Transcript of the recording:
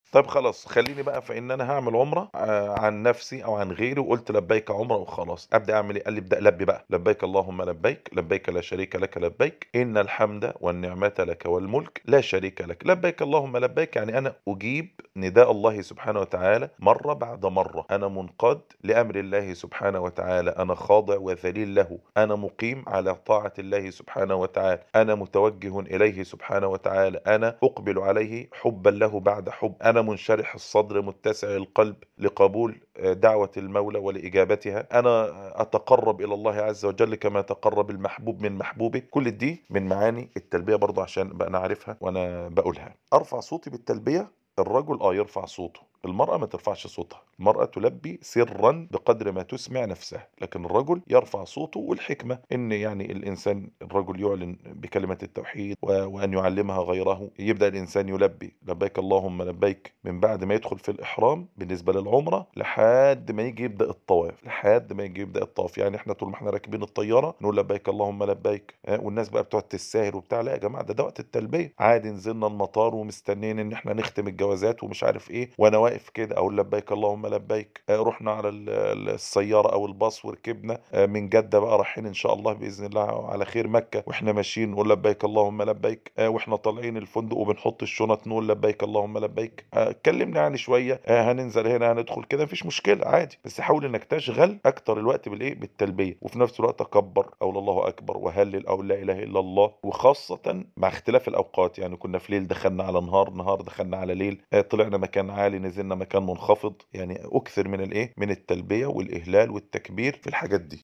طيب خلاص خلّيني بقى في إن أنا هاعمل عُمرة عن نَفْسي أو عن غيري وقُلت لبّيك عُمرة وخلاص، أبدأ أعمل إيه؟ قال لي ابدأ لبّي بقى، لبّيك اللهم لبّيك، لبّيك لا شريك لك لبّيك، إن الحمد والنعمة لك والملك لا شريك لك، لبّيك اللهم لبّيك يعني أنا أجيب نداء الله سبحانه وتعالى مرّة بعد مرّة، أنا مُنقاد لأمر الله سبحانه وتعالى، أنا خاضع وذليل له، أنا مُقيم على طاعة الله سبحانه وتعالى، أنا متوجه إليه سبحانه وتعالى، أنا أقبل عليه حُبًا له بعد حُب، أنا منشرح الصدر متسع القلب لقبول دعوة المولى ولإجابتها، أنا أتقرّب إلى الله عز وجل كما يتقرّب المحبوب من محبوبه، كل دي من معاني التلبية برضه عشان أبقى أنا عارفها وأنا باقولها. أرفع صوتي بالتلبية، الرجل يرفع صوته، المرأة ما ترفعش صوتها، المرأة تلبي سرًا بقدر ما تسمع نفسها، لكن الرجل يرفع صوته، والحكمة إن يعني الرجل يعلن بكلمة التوحيد وأن يعلمها غيره، يبدأ الإنسان يلبي لبيك اللهم لبيك من بعد ما يدخل في الإحرام بالنسبة للعمرة لحد ما ييجي يبدأ الطواف، لحد ما ييجي يبدأ الطواف، يعني إحنا طول ما إحنا راكبين الطيارة نقول لبيك اللهم لبيك، والناس بقى بتقعد تتساهل وبتاع، لأ يا جماعة ده وقت التلبية، عادي نزلنا المطار ومستنيين إن إحنا نختم الجوازات ومش عارف إيه، وأنا واقف كده أقول لبيك اللهم لبيك، رُحنا على السيارة أو الباص وركبنا من جدة بقى رايحين إن شاء الله بإذن الله على خير مكة، وإحنا ماشيين نقول لبيك اللهم لبيك، وإحنا طالعين الفندق وبنحط الشنط نقول لبيك اللهم لبيك، كلمني يعني شوية، هننزل هنا هندخل كده ما فيش مشكلة عادي، بس حاول إنك تشغل أكتر الوقت بالإيه، بالتلبية، وفي نفس الوقت أكبّر، أقول الله أكبر وهلل أو لا إله إلا الله، وخاصةً مع اختلاف الأوقات، يعني كنا في ليل دخلنا على نهار، نهار دخلنا على ليل، طلعنا مكان عالي نزلنا مكان منخفض، يعني أكثر من الإيه، من التلبية والإهلال والتكبير في الحاجات دي.